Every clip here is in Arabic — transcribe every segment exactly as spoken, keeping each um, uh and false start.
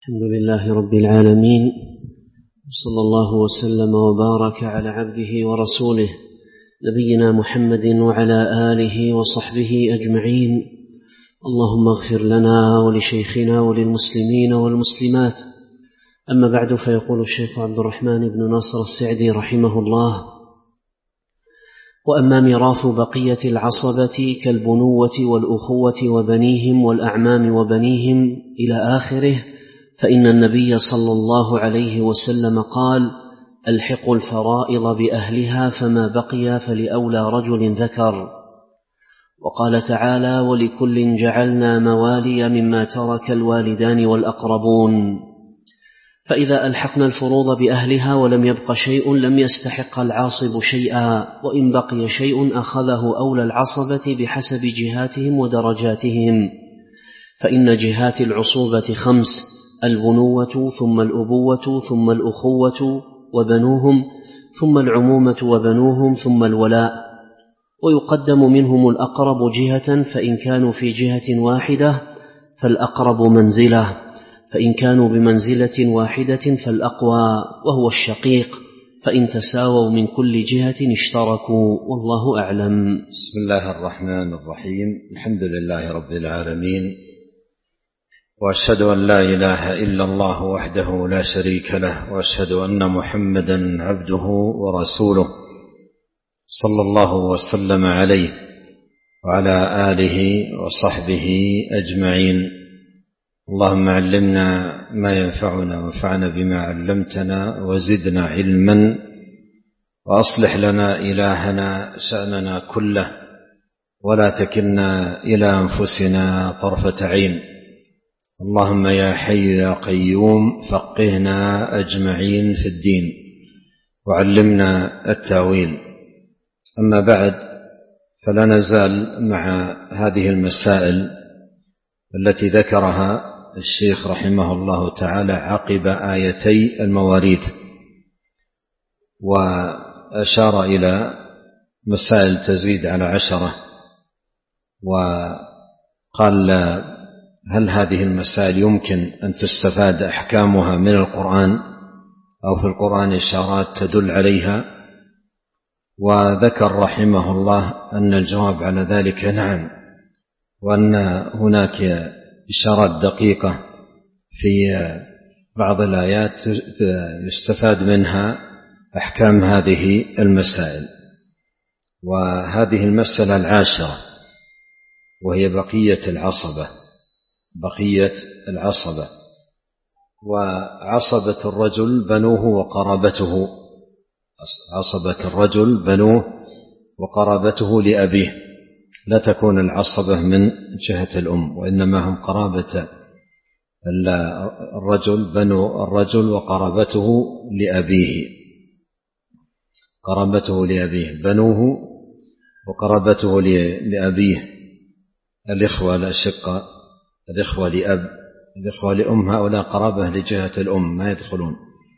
الحمد لله رب العالمين، صلى الله وسلم وبارك على عبده ورسوله نبينا محمد وعلى آله وصحبه أجمعين. اللهم اغفر لنا ولشيخنا وللمسلمين والمسلمات. أما بعد، فيقول الشيخ عبد الرحمن بن ناصر السعدي رحمه الله: وأما ميراث بقية العصبة كالبنوة والأخوة وبنيهم والأعمام وبنيهم إلى آخره، فإن النبي صلى الله عليه وسلم قال: ألحقوا الفرائض بأهلها، فما بقي فلأولى رجل ذكر. وقال تعالى: ولكل جعلنا موالي مما ترك الوالدان والأقربون. فإذا ألحقنا الفروض بأهلها ولم يبق شيء لم يستحق العاصب شيئا، وإن بقي شيء أخذه أولى العصبة بحسب جهاتهم ودرجاتهم. فإن جهات العصوبة خمس: البنوة ثم الأبوة ثم الأخوة وبنوهم ثم العمومة وبنوهم ثم الولاء. ويقدم منهم الأقرب جهة، فإن كانوا في جهة واحدة فالأقرب منزلة، فإن كانوا بمنزلة واحدة فالأقوى وهو الشقيق، فإن تساووا من كل جهة اشتركوا، والله أعلم. بسم الله الرحمن الرحيم. الحمد لله رب العالمين، وأشهد أن لا إله إلا الله وحده لا شريك له، وأشهد أن محمدا عبده ورسوله صلى الله وسلم عليه وعلى آله وصحبه أجمعين. اللهم علمنا ما ينفعنا وانفعنا بما علمتنا وزدنا علما، وأصلح لنا إلهنا شأننا كله، ولا تكلنا إلى أنفسنا طرفة عين. اللهم يا حي يا قيوم فقهنا أجمعين في الدين، وعلمنا التأويل. أما بعد، فلا نزال مع هذه المسائل التي ذكرها الشيخ رحمه الله تعالى عقب آيتي المواريث، وأشار إلى مسائل تزيد على عشرة، وقال: هل هذه المسائل يمكن أن تستفاد أحكامها من القرآن أو في القرآن إشارات تدل عليها؟ وذكر رحمه الله أن الجواب على ذلك نعم، وأن هناك إشارات دقيقة في بعض الآيات يستفاد منها أحكام هذه المسائل. وهذه المسألة العاشرة، وهي بقية العصبة. بقية العصبة، وعصبة الرجل بنوه وقرابته. عصبة الرجل بنوه وقرابته لأبيه، لا تكون العصبة من جهة الأم، وإنما هم قرابة الرجل، بنو الرجل وقرابته لأبيه. قرابته لأبيه بنوه وقرابته لأبيه. الإخوة الأشقة، الإخوة لأب، الإخوة لأم، هؤلاء قرابة لجهة الأم ما يدخلون.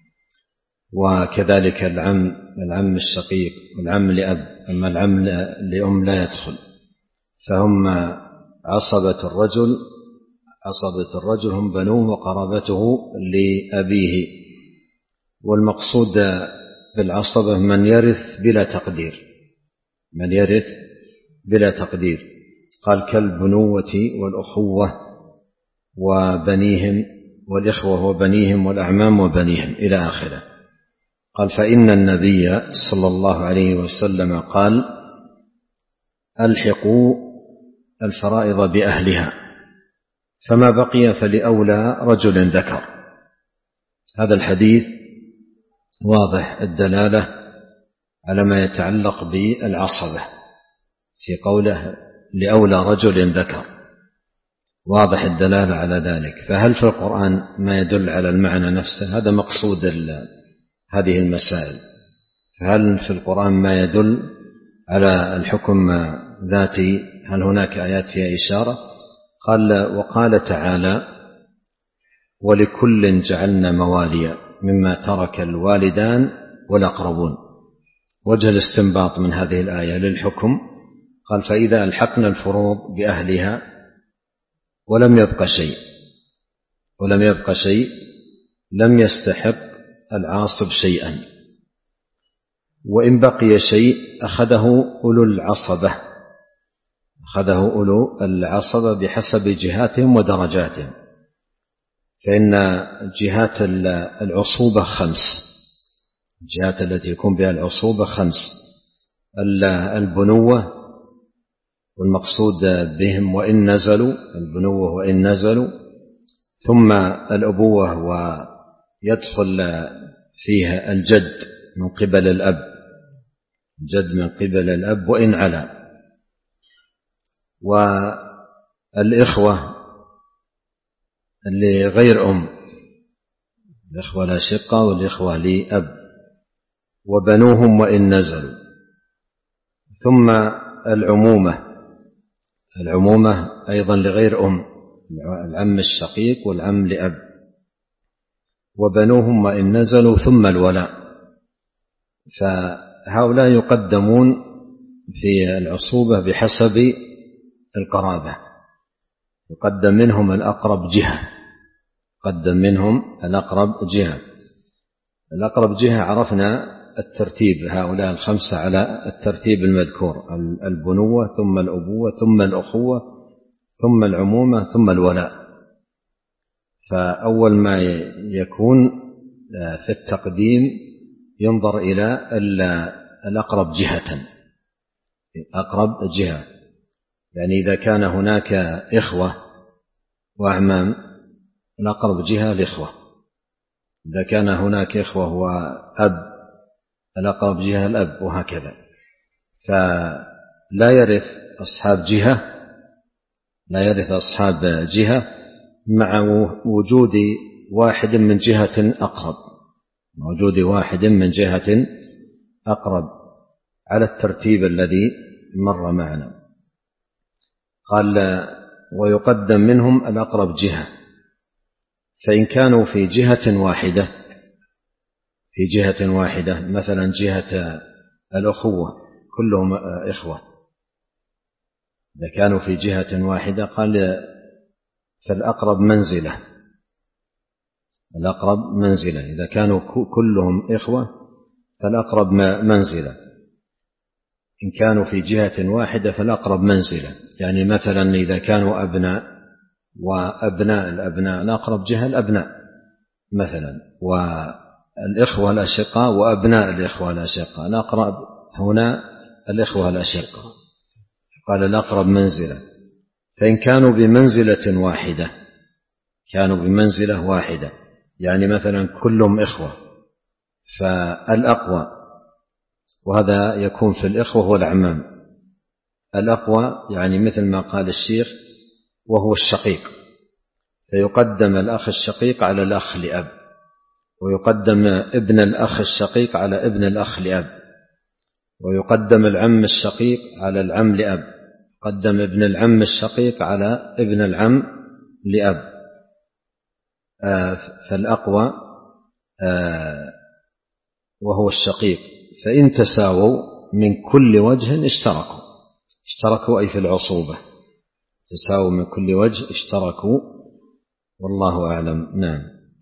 وكذلك العم، العم الشقيق والعم لأب، أما العم لأم لا يدخل. فهم عصبة الرجل، عصبة الرجل هم بنوه وقرابته لأبيه. والمقصود بالعصبة من يرث بلا تقدير، من يرث بلا تقدير. قال: كالبنوة والأخوة وبنيهم والإخوة وبنيهم والأعمام وبنيهم إلى آخره. قال: فإن النبي صلى الله عليه وسلم قال: ألحقوا الفرائض بأهلها، فما بقي فلأولى رجل ذكر. هذا الحديث واضح الدلالة على ما يتعلق بالعصبة في قوله لأولى رجل ذكر، واضح الدلالة على ذلك. فهل في القرآن ما يدل على المعنى نفسه؟ هذا مقصود هذه المسائل. فهل في القرآن ما يدل على الحكم ذاتي؟ هل هناك آيات فيها إشارة؟ قال: وقال تعالى: ولكل جعلنا مواليا مما ترك الوالدان والأقربون. وجه الاستنباط من هذه الآية للحكم، قال: فإذا ألحقنا الفروض بأهلها ولم يبق شيء ولم يبق شيء لم يستحق العاصب شيئا، وإن بقي شيء أخذه أولو العصبة أخذه أولو العصبة بحسب جهاتهم ودرجاتهم، فإن جهات العصوبة خمس، الجهات التي يكون بها العصوبة خمس: البنوة، والمقصود بهم وإن نزلوا، البنوة وإن نزلوا، ثم الأبوة ويدخل فيها الجد من قبل الأب، الجد من قبل الأب وإن علا، والإخوة لغير أم، الإخوة الأشقة والإخوة لأب، وبنوهم وإن نزلوا، ثم العمومة، العمومة أيضا لغير أم، العم الشقيق والعم لأب، وبنوهم وإن نزلوا، ثم الولاء. فهؤلاء يقدمون في العصوبة بحسب القرابة، يقدم منهم الأقرب جهة، يقدم منهم الأقرب جهة. الأقرب جهة عرفنا الترتيب، هؤلاء الخمسة على الترتيب المذكور: البنوة، ثم الأبوة، ثم الأخوة، ثم العمومة، ثم الولاء. فأول ما يكون في التقديم ينظر إلى الأقرب جهة، أقرب جهة، يعني إذا كان هناك إخوة وأعمام الأقرب جهة الإخوة، إذا كان هناك إخوة وأب الأقرب جهة الأب، وهكذا. فلا يرث أصحاب جهة لا يرث أصحاب جهة مع وجود واحد من جهة أقرب، وجود واحد من جهة أقرب على الترتيب الذي مر معنا. قال: ويقدم منهم الأقرب جهة، فإن كانوا في جهة واحدة في جهة واحدة مثلا جهة الأخوة كلهم إخوة، إذا كانوا في جهة واحدة قال فالأقرب منزلة، الأقرب منزلة، إذا كانوا كلهم إخوة فالأقرب منزلة. إن كانوا في جهة واحدة فالأقرب منزلة، يعني مثلا إذا كانوا أبناء وأبناء الأبناء الأقرب جهة الأبناء مثلا، والإخوة الأشقاء وأبناء الإخوة الأشقاء، الأقرب هنا الإخوة الأشقاء، قال الأقرب منزلة. فإن كانوا بمنزلة واحدة كانوا بمنزلة واحدة يعني مثلا كلهم إخوة، فالأقوى، وهذا يكون في الإخوة والأعمام، الأقوى يعني مثل ما قال الشيخ وهو الشقيق، فيقدم الأخ الشقيق على الأخ لأب، ويقدم ابن الأخ الشقيق على ابن الأخ لأب، ويقدم العم الشقيق على العم لأب، قدم ابن العم الشقيق على ابن العم لأب. آه فالأقوى آه وهو الشقيق، فإن تساووا من كل وجه اشتركوا اشتركوا أي في العصوبة، تساووا من كل وجه اشتركوا، والله أعلم. نعم.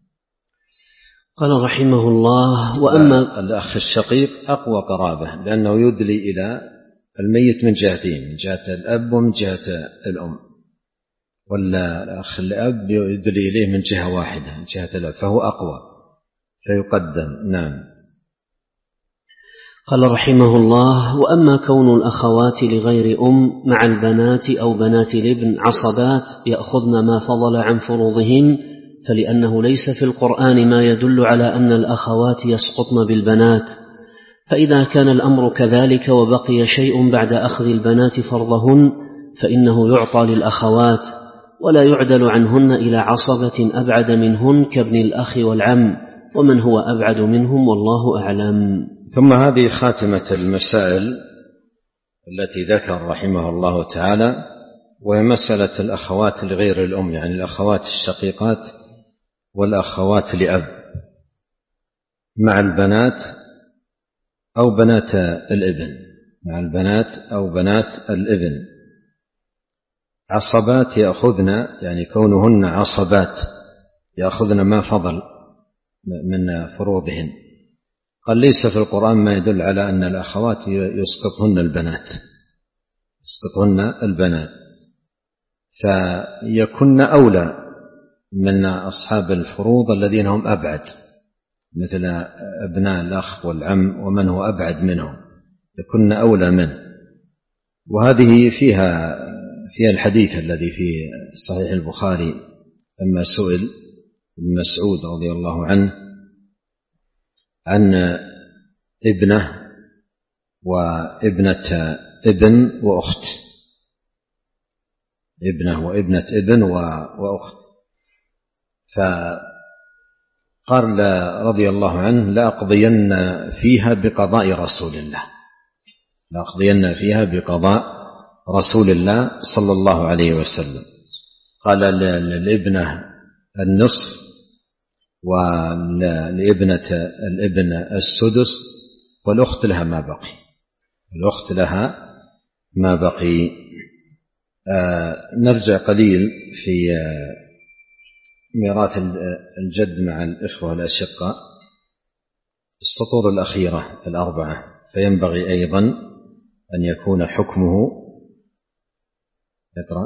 قال رحمه الله: وأما الأخ الشقيق أقوى قرابة، لأنه يدلي إلى الميت من جهتين، من جهة الأب ومن جهة الأم، ولا الأخ الأب يدلي إليه من جهة واحدة من جهة الأب، فهو أقوى فيقدم. نعم. قال رحمه الله: وأما كون الأخوات لغير أم مع البنات أو بنات الابن عصبات يأخذن ما فضل عن فروضهن، فلأنه ليس في القرآن ما يدل على أن الأخوات يسقطن بالبنات، فإذا كان الأمر كذلك وبقي شيء بعد أخذ البنات فرضهن فإنه يعطى للأخوات، ولا يعدل عنهن إلى عصبة أبعد منهن كابن الأخ والعم، ومن هو أبعد منهم والله أعلم. ثم هذه خاتمة المسائل التي ذكر رحمه الله تعالى، وهي مسألة الأخوات لغير الأم، يعني الأخوات الشقيقات والأخوات لأب مع البنات أو بنات الابن، مع البنات أو بنات الابن عصبات يأخذن، يعني كونهن عصبات يأخذن ما فضل من فروضهن. قال ليس في القرآن ما يدل على أن الأخوات يسقطهن البنات يسقطهن البنات فيكن أولى من أصحاب الفروض الذين هم أبعد، مثل أبناء الأخ والعم ومن هو أبعد منهم، يكن أولى منه. وهذه فيها فيها الحديث الذي في صحيح البخاري لما سئل ابن مسعود رضي الله عنه عن ابنه وابنة ابن وأخت، ابنه وابنة ابن وأخت، فقال رضي الله عنه لأقضين فيها بقضاء رسول الله لأقضين فيها بقضاء رسول الله صلى الله عليه وسلم. قال للابنة النصف ولابنة الابن السدس والأخت لها ما بقي الأخت لها ما بقي. آه نرجع قليل في آه ميراث الجد مع الإخوة الأشقاء السطور الأخيرة الأربعة، فينبغي أيضا أن يكون حكمه. اقرأ.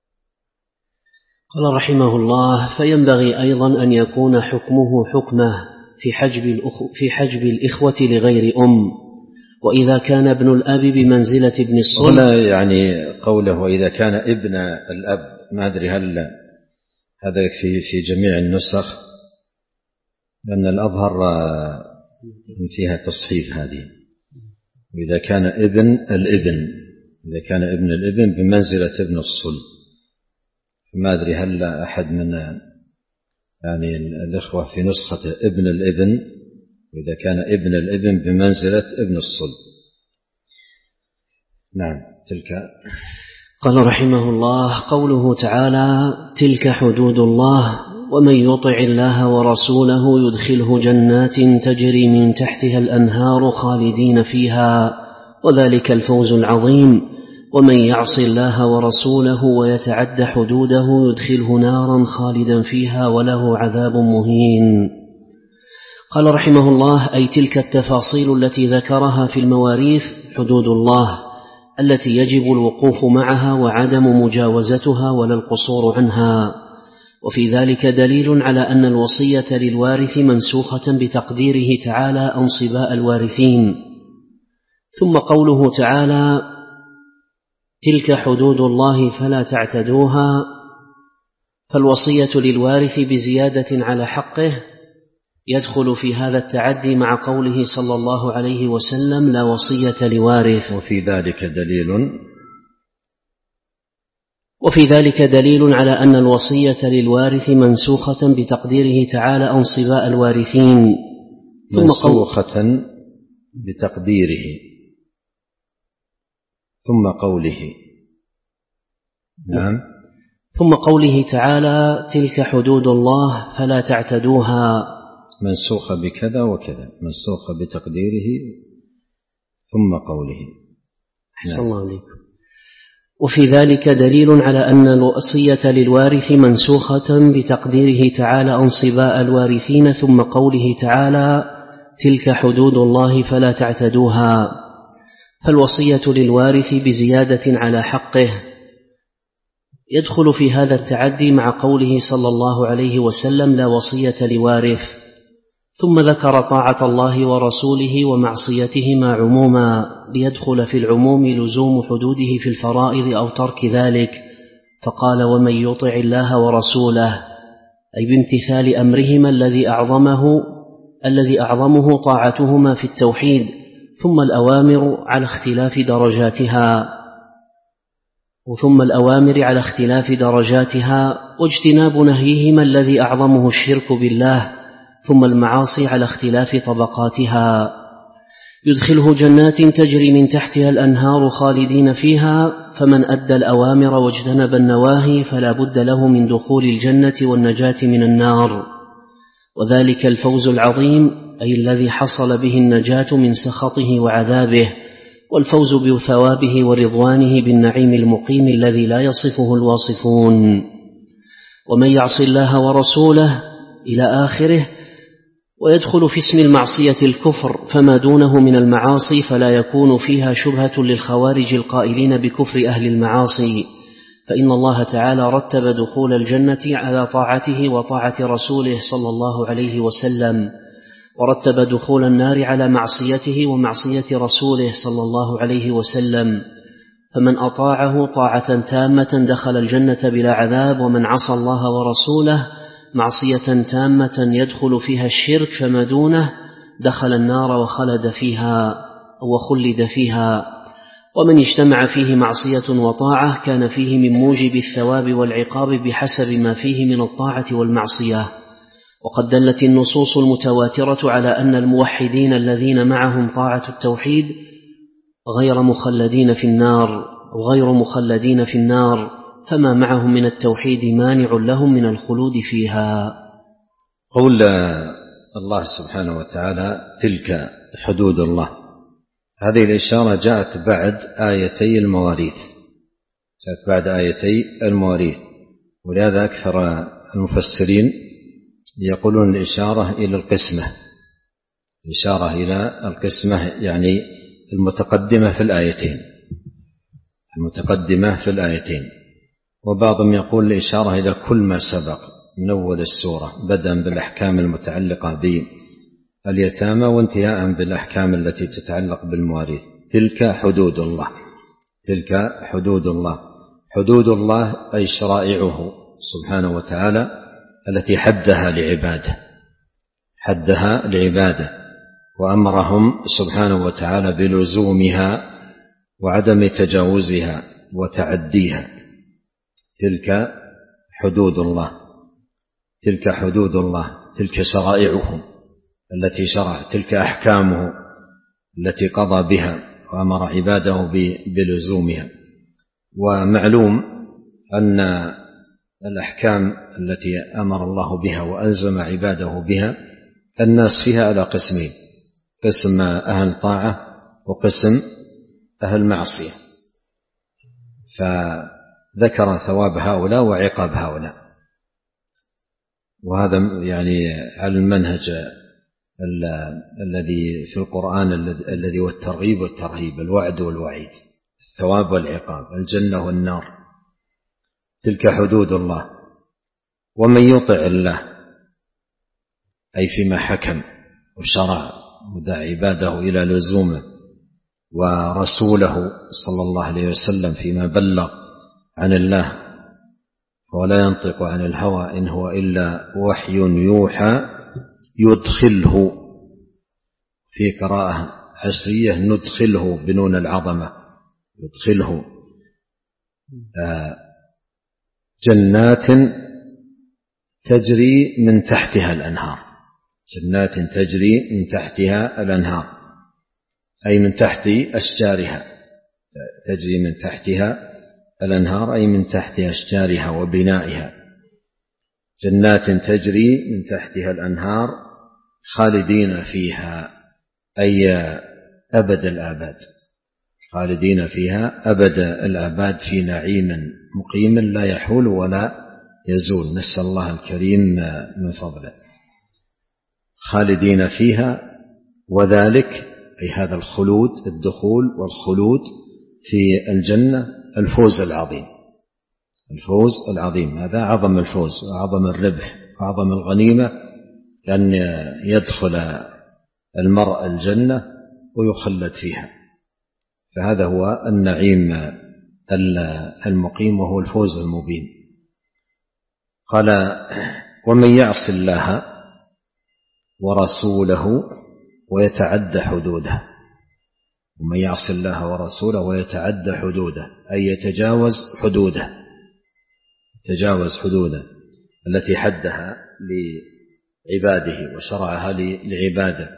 قال رحمه الله: فينبغي أيضا أن يكون حكمه حكمه في حجب, الأخ... في حجب الإخوة لغير أم، وإذا كان ابن الأب بمنزلة ابن الصلب. هنا يعني قوله وإذا كان ابن الأب، ما أدري هل هذا في في جميع النسخ، لأن الأظهر فيها تصحيف هذه. وإذا كان ابن الابن إذا كان ابن الابن بمنزلة ابن الصلب، ما أدري هل أحد من يعني الإخوة في نسخة ابن الابن، وإذا كان ابن الابن بمنزلة ابن الصلب. نعم. تلك. قال رحمه الله: قوله تعالى: تلك حدود الله ومن يطع الله ورسوله يدخله جنات تجري من تحتها الأنهار خالدين فيها وذلك الفوز العظيم. ومن يعص الله ورسوله ويتعد حدوده يدخله نارا خالدا فيها وله عذاب مهين. قال رحمه الله: أي تلك التفاصيل التي ذكرها في المواريث حدود الله التي يجب الوقوف معها وعدم مجاوزتها ولا القصور عنها. وفي ذلك دليل على أن الوصية للوارث منسوخة بتقديره تعالى أنصباء الوارثين. ثم قوله تعالى: تلك حدود الله فلا تعتدوها، فالوصية للوارث بزيادة على حقه يدخل في هذا التعدي مع قوله صلى الله عليه وسلم: لا وصية لوارث. وفي ذلك دليل وفي ذلك دليل على أن الوصية للوارث منسوخة بتقديره تعالى أنصباء الوارثين. منسوخة بتقديره. ثم قوله نعم ثم قوله تعالى: تلك حدود الله فلا تعتدوها، منسوخة بكذا وكذا، منسوخة بتقديره. ثم قوله أحسن الله عليكم. وفي ذلك دليل على أن الوصية للوارث منسوخة بتقديره تعالى أنصباء الوارثين. ثم قوله تعالى: تلك حدود الله فلا تعتدوها، فالوصية للوارث بزيادة على حقه يدخل في هذا التعدي مع قوله صلى الله عليه وسلم: لا وصية لوارث. ثم ذكر طاعة الله ورسوله ومعصيتهما عموما ليدخل في العموم لزوم حدوده في الفرائض أو ترك ذلك، فقال: ومن يطع الله ورسوله، أي بامتثال أمرهما الذي أعظمه الذي أعظمه طاعتهما في التوحيد. ثم الأوامر على اختلاف درجاتها وثم الأوامر على اختلاف درجاتها واجتناب نهيهما الذي أعظمه الشرك بالله. ثم المعاصي على اختلاف طبقاتها. يدخله جنات تجري من تحتها الأنهار خالدين فيها، فمن أدى الأوامر واجتنب النواهي فلا بد له من دخول الجنة والنجاة من النار، وذلك الفوز العظيم، أي الذي حصل به النجاة من سخطه وعذابه، والفوز بثوابه ورضوانه بالنعيم المقيم الذي لا يصفه الواصفون. ومن يعص الله ورسوله إلى آخره. ويدخل في اسم المعصية الكفر، فما دونه من المعاصي فلا يكون فيها شبهة للخوارج القائلين بكفر أهل المعاصي، فإن الله تعالى رتب دخول الجنة على طاعته وطاعة رسوله صلى الله عليه وسلم، ورتب دخول النار على معصيته ومعصية رسوله صلى الله عليه وسلم، فمن أطاعه طاعة تامة دخل الجنة بلا عذاب، ومن عصى الله ورسوله معصية تامة يدخل فيها الشرك فما دونه دخل النار وخلد فيها وخلد فيها. ومن اجتمع فيه معصية وطاعة كان فيه من موجب الثواب والعقاب بحسب ما فيه من الطاعة والمعصية. وقد دلت النصوص المتواترة على أن الموحدين الذين معهم طاعة التوحيد غير مخلدين في النار وغير مخلدين في النار، فما معهم من التوحيد مانع لهم من الخلود فيها. قول الله سبحانه وتعالى تلك حدود الله، هذه الإشارة جاءت بعد آيتي المواريث، جاءت بعد آيتي المواريث، ولهذا أكثر المفسرين يقولون الإشارة إلى القسمة، الإشارة إلى القسمة يعني المتقدمة في الآيتين، المتقدمة في الآيتين. وبعضهم يقول الإشارة إلى كل ما سبق من أول السورة، بدءا بالأحكام المتعلقة باليتامى وانتهاء بالأحكام التي تتعلق بالمواريث. تلك حدود الله، تلك حدود الله، حدود الله أي شرائعه سبحانه وتعالى التي حدها لعباده، حدها لعباده وأمرهم سبحانه وتعالى بلزومها وعدم تجاوزها وتعديها. تلك حدود الله، تلك حدود الله، تلك شرائعه التي شرع، تلك أحكامه التي قضى بها وأمر عباده بلزومها. ومعلوم أن الأحكام التي أمر الله بها وألزم عباده بها الناس فيها على قسمين، قسم أهل طاعة وقسم أهل معصية، فذكر ثواب هؤلاء وعقاب هؤلاء، وهذا يعني على المنهج الذي في القرآن الذي هو الترغيب والترهيب، الوعد والوعيد، الثواب والعقاب، الجنة والنار. تلك حدود الله. ومن يطع الله أي فيما حكم وشرع ودعا عباده إلى لزومه، ورسوله صلى الله عليه وسلم فيما بلغ عن الله ولا ينطق عن الهوى إن هو إلا وحي يوحى، يدخله في قراءة عشرية ندخله بنون العظمة، يدخله جنات تجري من تحتها الأنهار، جنات تجري من تحتها الأنهار أي من تحت أشجارها، تجري من تحتها الأنهار أي من تحت أشجارها وبنائها. جنات تجري من تحتها الأنهار خالدين فيها أي أبد الآباد، خالدين فيها أبد الآباد في نعيم مقيم لا يحول ولا يزول، نسأل الله الكريم من فضله. خالدين فيها، وذلك أي هذا الخلود، الدخول والخلود في الجنة الفوز العظيم، الفوز العظيم، هذا عظم الفوز وعظم الربح وعظم الغنيمة، أن يدخل المرء الجنة ويخلد فيها، فهذا هو النعيم المقيم وهو الفوز المبين. قال ومن يعص الله ورسوله ويتعدى حدوده، ومن يعص الله ورسوله ويتعدى حدوده أي يتجاوز حدوده، يتجاوز حدوده التي حدها لعباده وشرعها لعباده.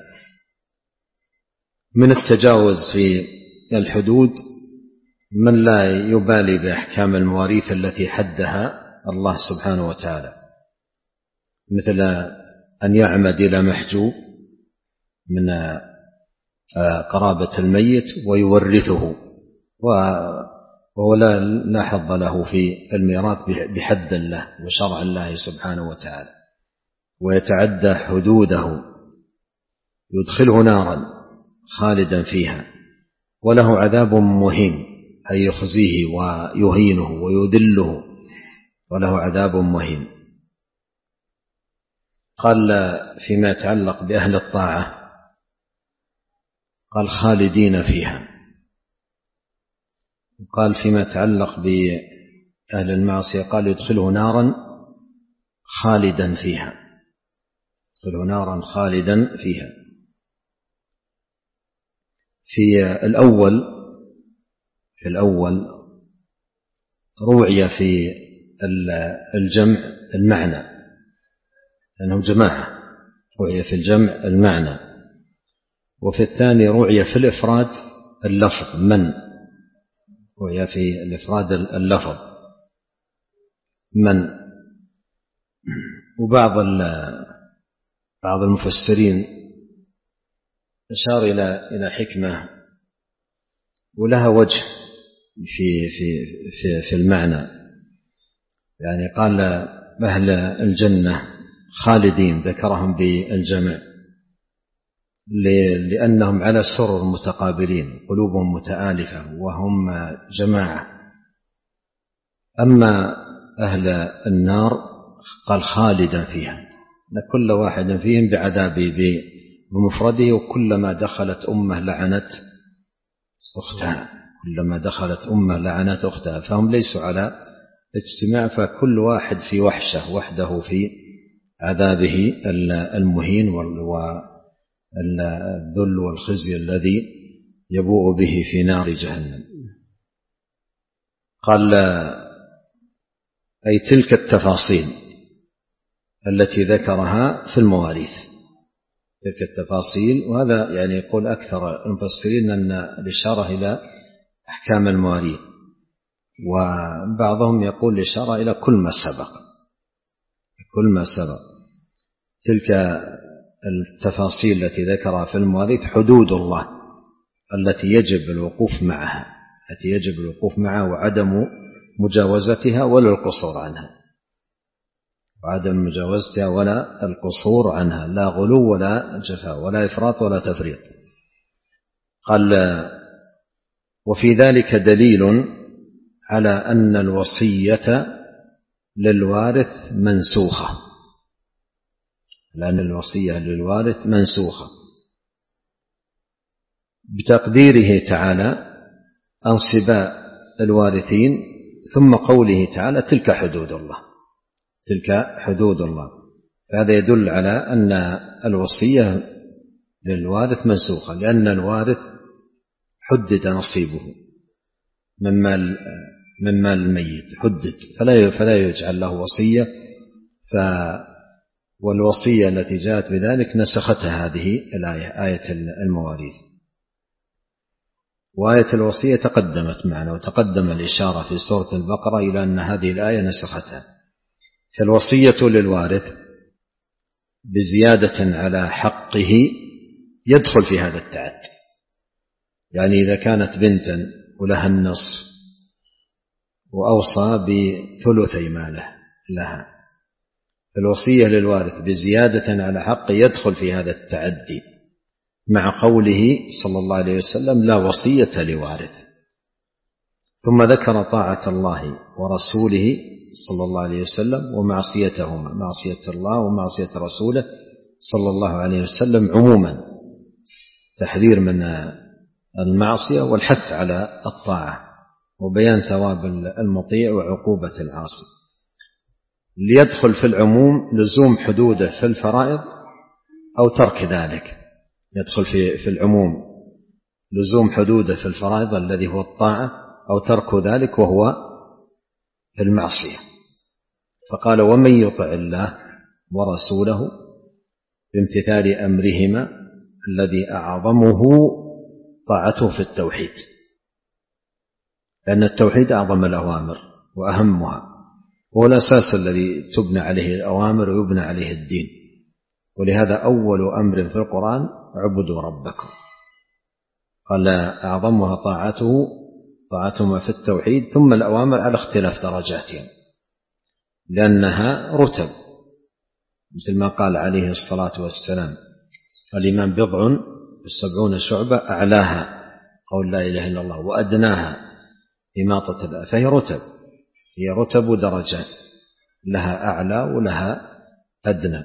من التجاوز في الحدود من لا يبالي بأحكام المواريث التي حدها الله سبحانه وتعالى، مثل أن يعمد إلى محجوب من قرابة الميت ويورثه وهو لا حظ له في الميراث بحد الله وشرع الله سبحانه وتعالى، ويتعدى حدوده يدخله نارا خالدا فيها وله عذاب مهين، أي يخزيه ويهينه ويذله وله عذاب مهين. قال فيما يتعلق بأهل الطاعة قال خالدين فيها، وقال فيما يتعلق بأهل المعصية قال يدخله نارا خالدا فيها، يدخله نارا خالدا فيها. في الأول في الأول روعي في الجمع المعنى لأنهم جماعة، روعي في الجمع المعنى، وفي الثاني روعي في الإفراد اللفظ من، روعي في الإفراد اللفظ من. وبعض بعض المفسرين أشار إلى إلى حكمة ولها وجه في في في في المعنى، يعني قال أهل الجنة خالدين ذكرهم بالجمع لأنهم على سرر متقابلين قلوبهم متآلفة وهم جماعة. أما أهل النار قال خالدا فيها، كل واحد فيهم بعذابه بمفرده، وكلما دخلت أمة لعنت أختها، كلما دخلت أمة لعنت أختها، فهم ليسوا على اجتماع، فكل واحد في وحشة وحده في عذابه المهين والذل والخزي الذي يبوء به في نار جهنم. قال أي تلك التفاصيل التي ذكرها في المواريث، تلك التفاصيل. وهذا يعني يقول أكثر المفسرين أن الإشارة إلى أحكام المواريث، وبعضهم يقول الإشارة إلى كل ما سبق، كل ما سبق. تلك التفاصيل التي ذكرها في المواريث حدود الله التي يجب الوقوف معها، التي يجب الوقوف معها وعدم مجاوزتها ولا القصور عنها، وعدم مجاوزتها ولا القصور عنها، لا غلو ولا جفاء ولا إفراط ولا تفريط. قال وفي ذلك دليل على أن الوصية للوارث منسوخة، لأن الوصية للوارث منسوخة بتقديره تعالى أنصباء الوارثين، ثم قوله تعالى تلك حدود الله، تلك حدود الله. هذا يدل على أن الوصية للوارث منسوخة، لأن الوارث حدد نصيبه من مال من مال الميت، حدد فلا فلا يجعل له وصية. ف والوصية التي جاءت بذلك نسختها هذه الآية، آية المواريث. وآية الوصية تقدمت معنا، وتقدم الإشارة في سورة البقرة إلى أن هذه الآية نسختها. فالوصية للوارث بزيادة على حقه يدخل في هذا التعدي، يعني إذا كانت بنتا ولها النصف وأوصى بثلثي ماله لها، الوصية للوارث بزيادة على حقه يدخل في هذا التعدي، مع قوله صلى الله عليه وسلم لا وصية لوارث. ثم ذكر طاعة الله ورسوله صلى الله عليه وسلم ومعصيتهما، معصية الله ومعصية رسوله صلى الله عليه وسلم عموما، تحذير من المعصية والحث على الطاعة، وبيان ثواب المطيع وعقوبة العاصي. ليدخل في العموم لزوم حدوده في الفرائض أو ترك ذلك، يدخل في في العموم لزوم حدوده في الفرائض الذي هو الطاعة، أو ترك ذلك وهو في المعصية. فقال ومن يطع الله ورسوله بامتثال أمرهما الذي أعظمه طاعته في التوحيد، لأن التوحيد أعظم الأوامر وأهمها، هو الأساس الذي تبنى عليه الأوامر ويبنى عليه الدين. ولهذا أول أمر في القرآن اعبدوا ربكم، قال أعظمها طاعته طاعتهما في التوحيد، ثم الأوامر على اختلاف درجاتهم لأنها رتب، مثل ما قال عليه الصلاة والسلام: الإيمان بضع وسبعون شعبة أعلاها قول لا إله إلا الله وأدناها إماطة الأذى. فهي رتب، هي رتب ودرجات، لها أعلى ولها أدنى،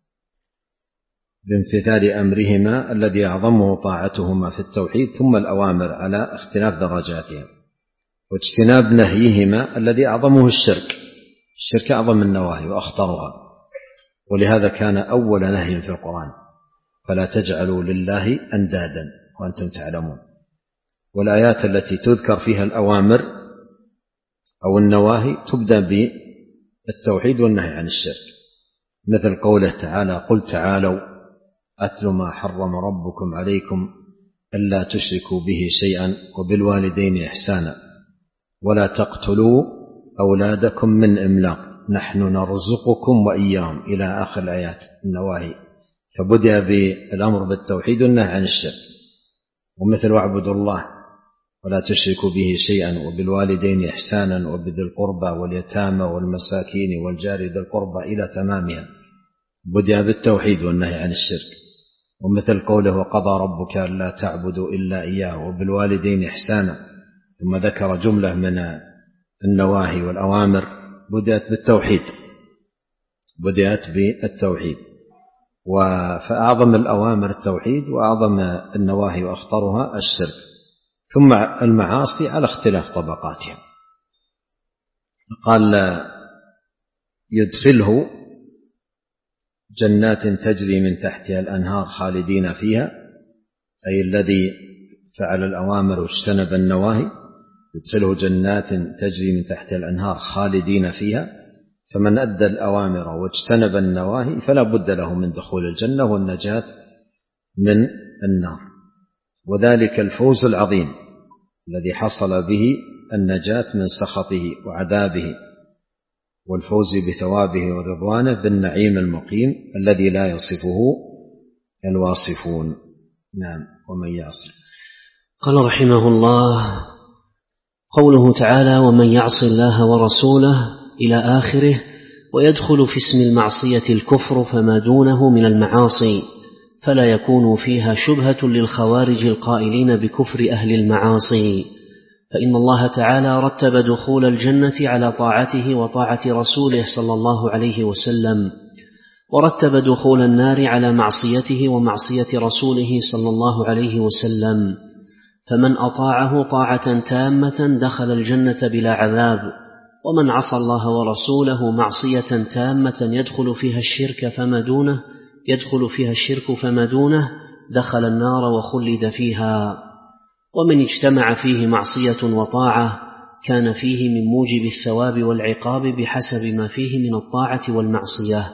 بامتثال أمرهما الذي أعظمه طاعتهما في التوحيد، ثم الأوامر على اختلاف درجاتها، واجتناب نهيهما الذي أعظمه الشرك. الشرك أعظم النواهي وأخطرها، ولهذا كان أول نهي في القرآن: فلا تجعلوا لله أندادا وأنتم تعلمون. والآيات التي تذكر فيها الأوامر أو النواهي تبدأ بالتوحيد والنهي عن الشرك، مثل قوله تعالى: قل تعالوا أتل ما حرم ربكم عليكم ألا تشركوا به شيئا وبالوالدين إحسانا ولا تقتلوا أولادكم من إملاق نحن نرزقكم وإياهم إلى آخر الآيات النواهي. فبدأ بالأمر بالتوحيد والنهي عن الشرك. ومثل واعبدوا الله ولا تشركوا به شيئا وبالوالدين إحسانا وبذي القربى واليتامى والمساكين والجار ذي القربى إلى تمامها، بدأ بالتوحيد والنهي عن الشرك. ومثل قوله: وقضى ربك ألا تعبدوا إلا إياه وبالوالدين إحسانا، ثم ذكر جملة من النواهي والأوامر بدأت بالتوحيد بدأت بالتوحيد فأعظم الأوامر التوحيد، وأعظم النواهي وأخطرها الشرك. ثم المعاصي على اختلاف طبقاتها. قال: يدخله جنات تجري من تحتها الأنهار خالدين فيها، أي الذي فعل الأوامر واجتنب النواهي يدخله جنات تجري من تحتها الأنهار خالدين فيها. فمن أدى الأوامر واجتنب النواهي فلا بد له من دخول الجنة والنجاة من النار، وذلك الفوز العظيم الذي حصل به النجاة من سخطه وعذابه، والفوز بثوابه ورضوانه بالنعيم المقيم الذي لا يصفه الواصفون. نعم. ومن يعصي. قال رحمه الله: قوله تعالى: ومن يعص الله ورسوله إلى آخره، ويدخل في اسم المعصية الكفر فما دونه من المعاصي، فلا يكون فيها شبهة للخوارج القائلين بكفر أهل المعاصي، فإن الله تعالى رتب دخول الجنة على طاعته وطاعة رسوله صلى الله عليه وسلم، ورتب دخول النار على معصيته ومعصية رسوله صلى الله عليه وسلم، فمن أطاعه طاعة تامة دخل الجنة بلا عذاب، ومن عصى الله ورسوله معصية تامة يدخل فيها الشرك فما دونه يدخل فيها الشرك فما دونه دخل النار وخلد فيها. ومن اجتمع فيه معصية وطاعة كان فيه من موجب الثواب والعقاب بحسب ما فيه من الطاعة والمعصية.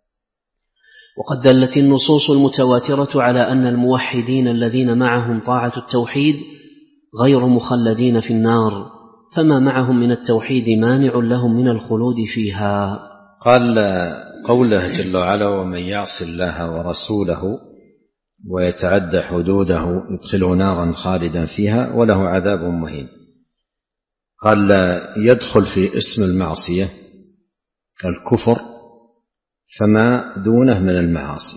وقد دلت النصوص المتواترة على أن الموحدين الذين معهم طاعة التوحيد غير مخلدين في النار، فما معهم من التوحيد مانع لهم من الخلود فيها. قال قوله جل وعلا: ومن يعص الله ورسوله ويتعدى حدوده يدخله نارا خالدا فيها وله عذاب مهين. قال: يدخل في اسم المعصية الكفر فما دونه من المعاصي،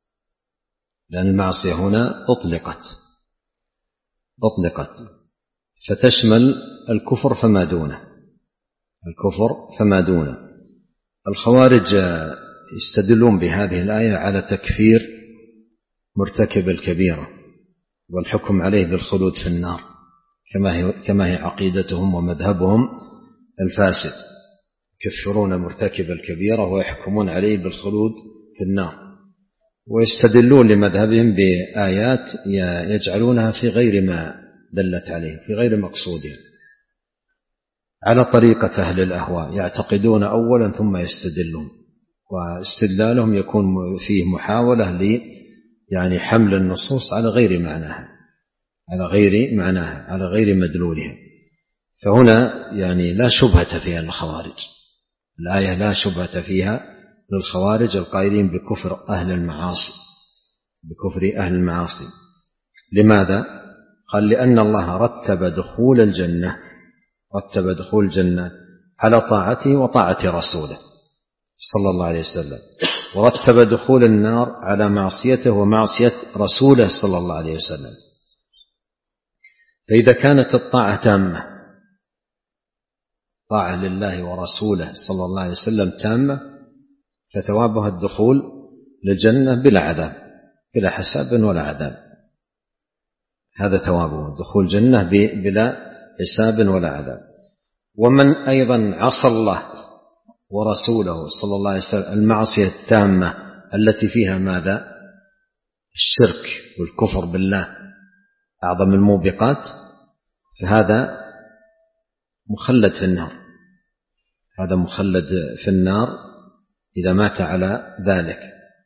لأن المعصية هنا أطلقت أطلقت فتشمل الكفر فما دونه الكفر فما دونه. الخوارج يستدلون بهذه الآية على تكفير مرتكب الكبيرة والحكم عليه بالخلود في النار، كما هي, كما هي عقيدتهم ومذهبهم الفاسد، يكفرون مرتكب الكبيرة ويحكمون عليه بالخلود في النار، ويستدلون لمذهبهم بآيات يجعلونها في غير ما دلت عليه، في غير مقصودها، على طريقة أهل الأهواء، يعتقدون أولا ثم يستدلون، واستدلالهم يكون فيه محاولة ل يعني حمل النصوص على غير معناها على غير معناها على غير مدلولها. فهنا يعني لا شبهة فيها للخوارج، الآية لا شبهة فيها للخوارج القائلين بكفر أهل المعاصي بكفر أهل المعاصي. لماذا؟ قال: لأن الله رتب دخول الجنة رتب دخول الجنة على طاعته وطاعة رسوله صلى الله عليه وسلم، ورتب دخول النار على معصيته ومعصية رسوله صلى الله عليه وسلم. فإذا كانت الطاعة تامة، طاعة لله ورسوله صلى الله عليه وسلم تامة، فثوابها الدخول للجنة بلا عذاب، بلا حساب ولا عذاب. هذا ثوابه، دخول الجنة بلا حساب ولا عذاب. ومن أيضا عصى الله ورسوله صلى الله عليه وسلم المعصية التامة التي فيها ماذا؟ الشرك والكفر بالله أعظم الموبقات، فهذا مخلد في النار، هذا مخلد في النار إذا مات على ذلك،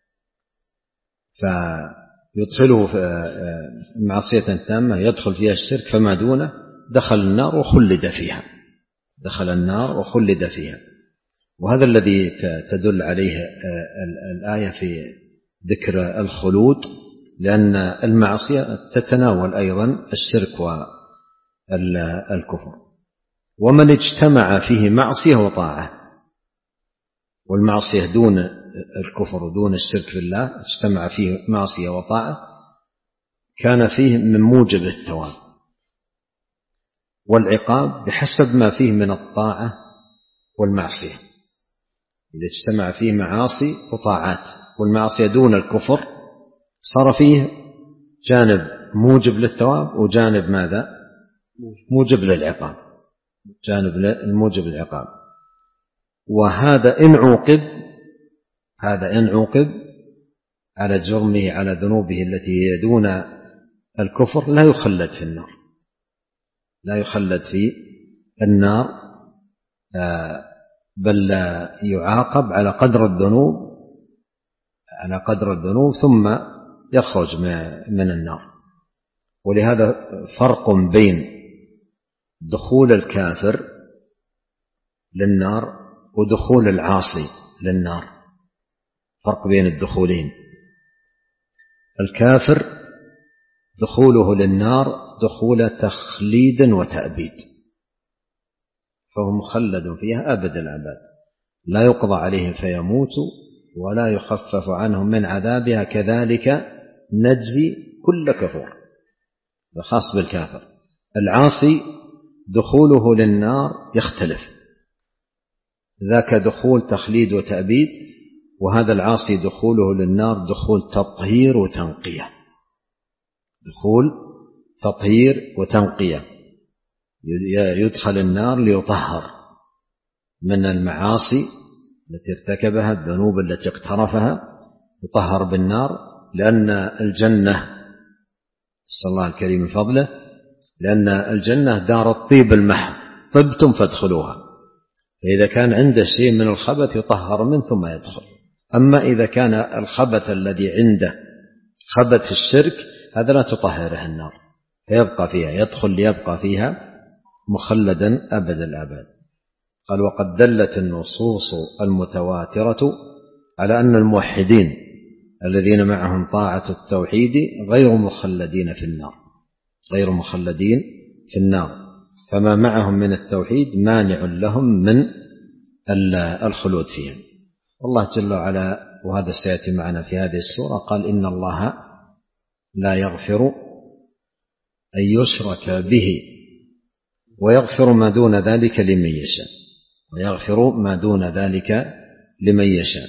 فيدخله في معصية تامة يدخل فيها الشرك، فما دونه دخل النار وخلد فيها، دخل النار وخلد فيها. وهذا الذي تدل عليه الآية في ذكر الخلود، لأن المعصية تتناول أيضا الشرك والكفر. ومن اجتمع فيه معصية وطاعة، والمعصية دون الكفر ودون الشرك بالله، اجتمع فيه معصية وطاعة، كان فيه من موجب الثواب والعقاب بحسب ما فيه من الطاعة والمعصية. إذا اجتمع فيه معاصي وطاعات والمعصية دون الكفر صار فيه جانب موجب للثواب وجانب ماذا؟ موجب للعقاب، جانب الموجب للعقاب. وهذا إن عوقب، هذا إن عوقب على جرمه على ذنوبه التي هي دون الكفر لا يخلد في النار، لا يخلد في النار، بل يعاقب على قدر الذنوب، على قدر الذنوب ثم يخرج من النار. ولهذا فرق بين دخول الكافر للنار ودخول العاصي للنار، فرق بين الدخولين. الكافر دخوله للنار دخول تخليد وتأبيد، فهو مخلد فيها أبد الأبد، لا يقضى عليهم فيموتوا ولا يخفف عنهم من عذابها كذلك نجزي كل كفور، خاص بالكافر. العاصي دخوله للنار يختلف، ذاك دخول تخليد وتأبيد، وهذا العاصي دخوله للنار دخول تطهير وتنقية، دخول تطهير وتنقية، يدخل النار ليطهر من المعاصي التي ارتكبها، الذنوب التي اقترفها، يطهر بالنار، لأن الجنة صلى الله الكريم من فضله، لأن الجنة دار الطيب المحض، طبتم فادخلوها. فإذا كان عنده شيء من الخبث يطهر منه ثم يدخل. أما إذا كان الخبث الذي عنده خبث الشرك هذا لا تطهره النار، فيبقى فيها، يدخل ليبقى فيها مخلدا أبد الأبد. قال: وقد دلت النصوص المتواترة على أن الموحدين الذين معهم طاعة التوحيد غير مخلدين في النار، غير مخلدين في النار، فما معهم من التوحيد مانع لهم من الخلود فيهم. والله جل وعلا، وهذا سيأتي معنا في هذه السورة، قال: إن الله لا يغفر أن يشرك به ويغفر ما دون ذلك لمن يشاء، ويغفر ما دون ذلك لمن يشاء.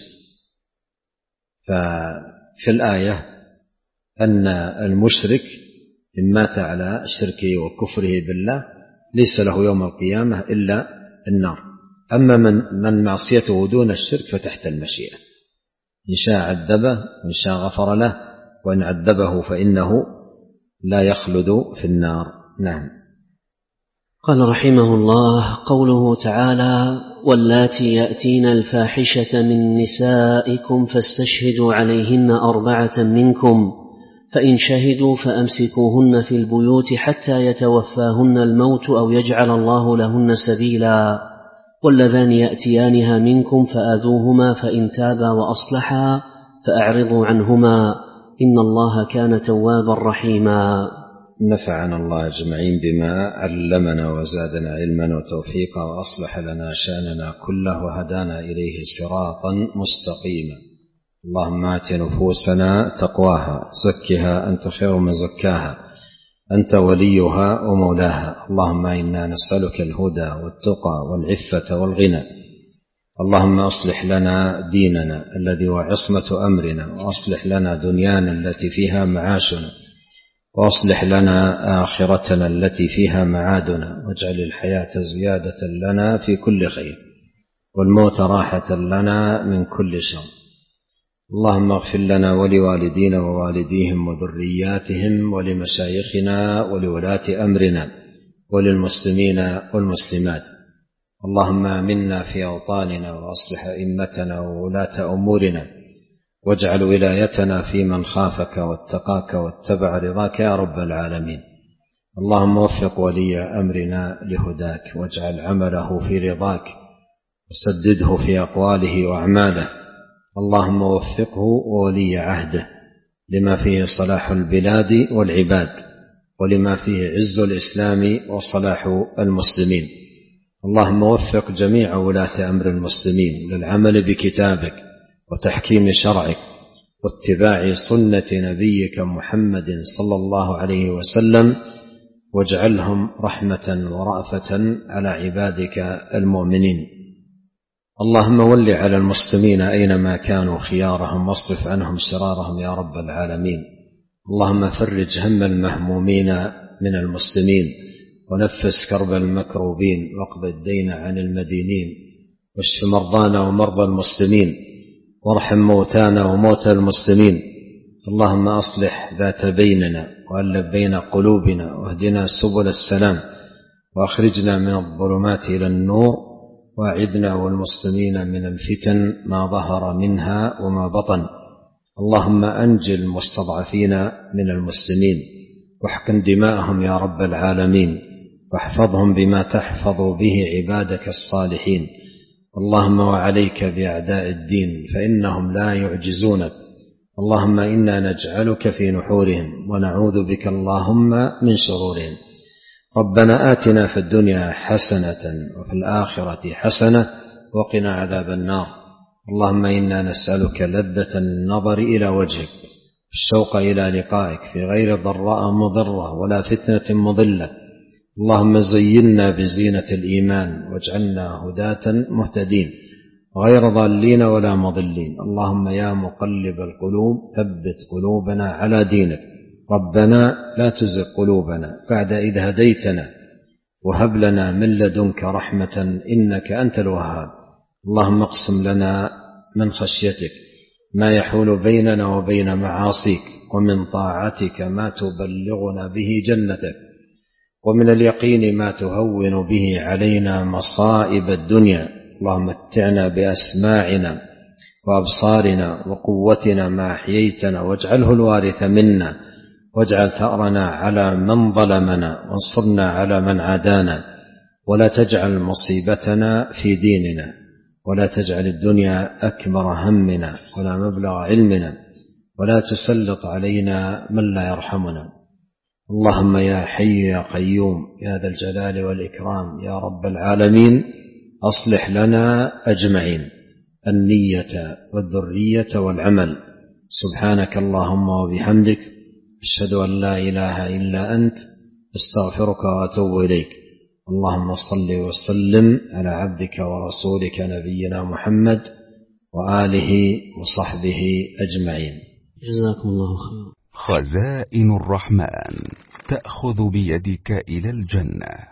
ففي الآية أن المشرك إن مات على شركه وكفره بالله ليس له يوم القيامة إلا النار. أما من, من معصيته دون الشرك فتحت المشيئة، إن شاء عذبه وإن شاء غفر له، وإن عذبه فإنه لا يخلد في النار. نعم. قال رحمه الله: قوله تعالى: واللاتي يأتين الفاحشة من نسائكم فاستشهدوا عليهن أربعة منكم، فإن شهدوا فأمسكوهن في البيوت حتى يتوفاهن الموت أو يجعل الله لهن سبيلا، واللذان يأتيانها منكم فآذوهما، فإن تابا وأصلحا فأعرضوا عنهما، إن الله كان توابا رحيما. نفعنا الله أجمعين بما علمنا وزادنا علما وتوفيقا، وأصلح لنا شأننا كله وهدانا إليه صراطا مستقيما. اللهم آت نفوسنا تقواها زكها أنت خير من زكاها أنت وليها ومولاها. اللهم إنا نسألك الهدى والتقى والعفة والغنى. اللهم أصلح لنا ديننا الذي هو عصمة أمرنا، وأصلح لنا دنيانا التي فيها معاشنا، وأصلح لنا آخرتنا التي فيها معادنا، واجعل الحياة زيادة لنا في كل خير والموت راحة لنا من كل شر. اللهم اغفر لنا ولوالدينا ووالديهم وذرياتهم ولمشايخنا ولولاة أمرنا وللمسلمين والمسلمات. اللهم آمنا في أوطاننا وأصلح أئمتنا وولاة أمورنا، واجعل ولايتنا في من خافك واتقاك واتبع رضاك يا رب العالمين. اللهم وفق ولي أمرنا لهداك، واجعل عمله في رضاك، وسدده في أقواله وأعماله. اللهم وفقه وولي عهده لما فيه صلاح البلاد والعباد، ولما فيه عز الإسلام وصلاح المسلمين. اللهم وفق جميع ولاة أمر المسلمين للعمل بكتابك وتحكيم شرعك واتباع سنة نبيك محمد صلى الله عليه وسلم، واجعلهم رحمة ورأفة على عبادك المؤمنين. اللهم ول على المسلمين أينما كانوا خيارهم، واصرف عنهم شرارهم يا رب العالمين. اللهم فرج هم المهمومين من المسلمين، ونفس كرب المكروبين، واقض الدين عن المدينين، واشف مرضانا ومرضى المسلمين، وارحم موتانا وموتى المسلمين. اللهم أصلح ذات بيننا، وألف بين قلوبنا، واهدنا سبل السلام، وأخرجنا من الظلمات إلى النور، واعذنا والمسلمين من الفتن ما ظهر منها وما بطن. اللهم أنجي المستضعفين من المسلمين، واحقن دماءهم يا رب العالمين، واحفظهم بما تحفظ به عبادك الصالحين. اللهم وعليك بأعداء الدين فإنهم لا يعجزونك. اللهم إنا نجعلك في نحورهم، ونعوذ بك اللهم من شرورهم. ربنا آتنا في الدنيا حسنة وفي الآخرة حسنة وقنا عذاب النار. اللهم إنا نسألك لذة النظر إلى وجهك، الشوق إلى لقائك في غير ضراء مضرة ولا فتنة مضلة. اللهم زينا بزينة الإيمان، واجعلنا هداة مهتدين غير ضالين ولا مضلين. اللهم يا مقلب القلوب ثبت قلوبنا على دينك. ربنا لا تزغ قلوبنا بعد إذ هديتنا، وهب لنا من لدنك رحمة إنك أنت الوهاب. اللهم اقسم لنا من خشيتك ما يحول بيننا وبين معاصيك، ومن طاعتك ما تبلغنا به جنتك، ومن اليقين ما تهون به علينا مصائب الدنيا. اللهم متعنا بأسماعنا وأبصارنا وقوتنا ما أحييتنا، واجعله الوارث منا، واجعل ثأرنا على من ظلمنا، وانصرنا على من عادانا، ولا تجعل مصيبتنا في ديننا، ولا تجعل الدنيا أكبر همنا ولا مبلغ علمنا، ولا تسلط علينا من لا يرحمنا. اللهم يا حي يا قيوم يا ذا الجلال والإكرام يا رب العالمين، أصلح لنا أجمعين النية والذرية والعمل. سبحانك اللهم وبحمدك، أشهد أن لا إله إلا أنت، استغفرك وأتوب إليك. اللهم صل وسلم على عبدك ورسولك نبينا محمد وآله وصحبه أجمعين. جزاكم الله خير. خزائن الرحمن تأخذ بيدك إلى الجنة.